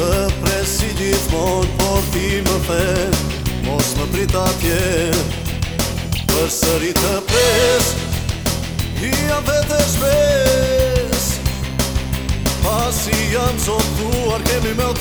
Të pres si gjithmon, por ti më the mos më prit atje. Për sëri të pres, hija vete shpes. Pasi jam zotuar, kemi me u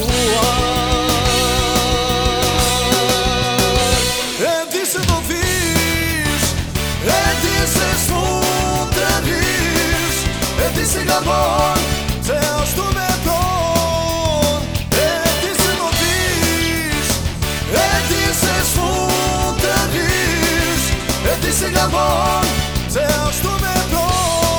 takuar. E di se do vish, e di se s'mu të rish, e di se gabon, se ashtu me ton. E di se do vish, e di se s'mu të rish, e di se gabon, se ashtu me ton.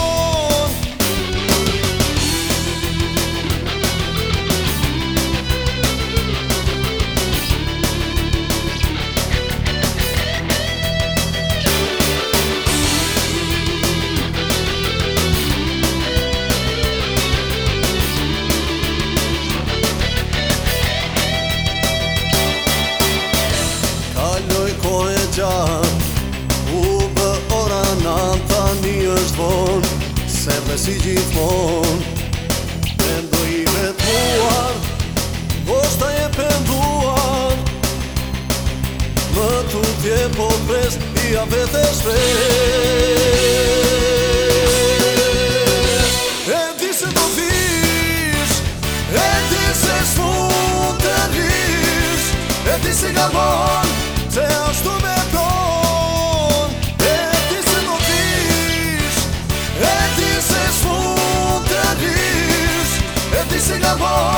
U bë ora nan, tani është von, se dhe si gjithmon. Mendoj i vetmuar, poshta je penduar. Më tutje po pres, hija vete shpes. E di se do vish, e di se s'mu të rish, e di se gabon, se ashtu me ton. E di se do vish, e di se s'mu të rish, e di se gabon.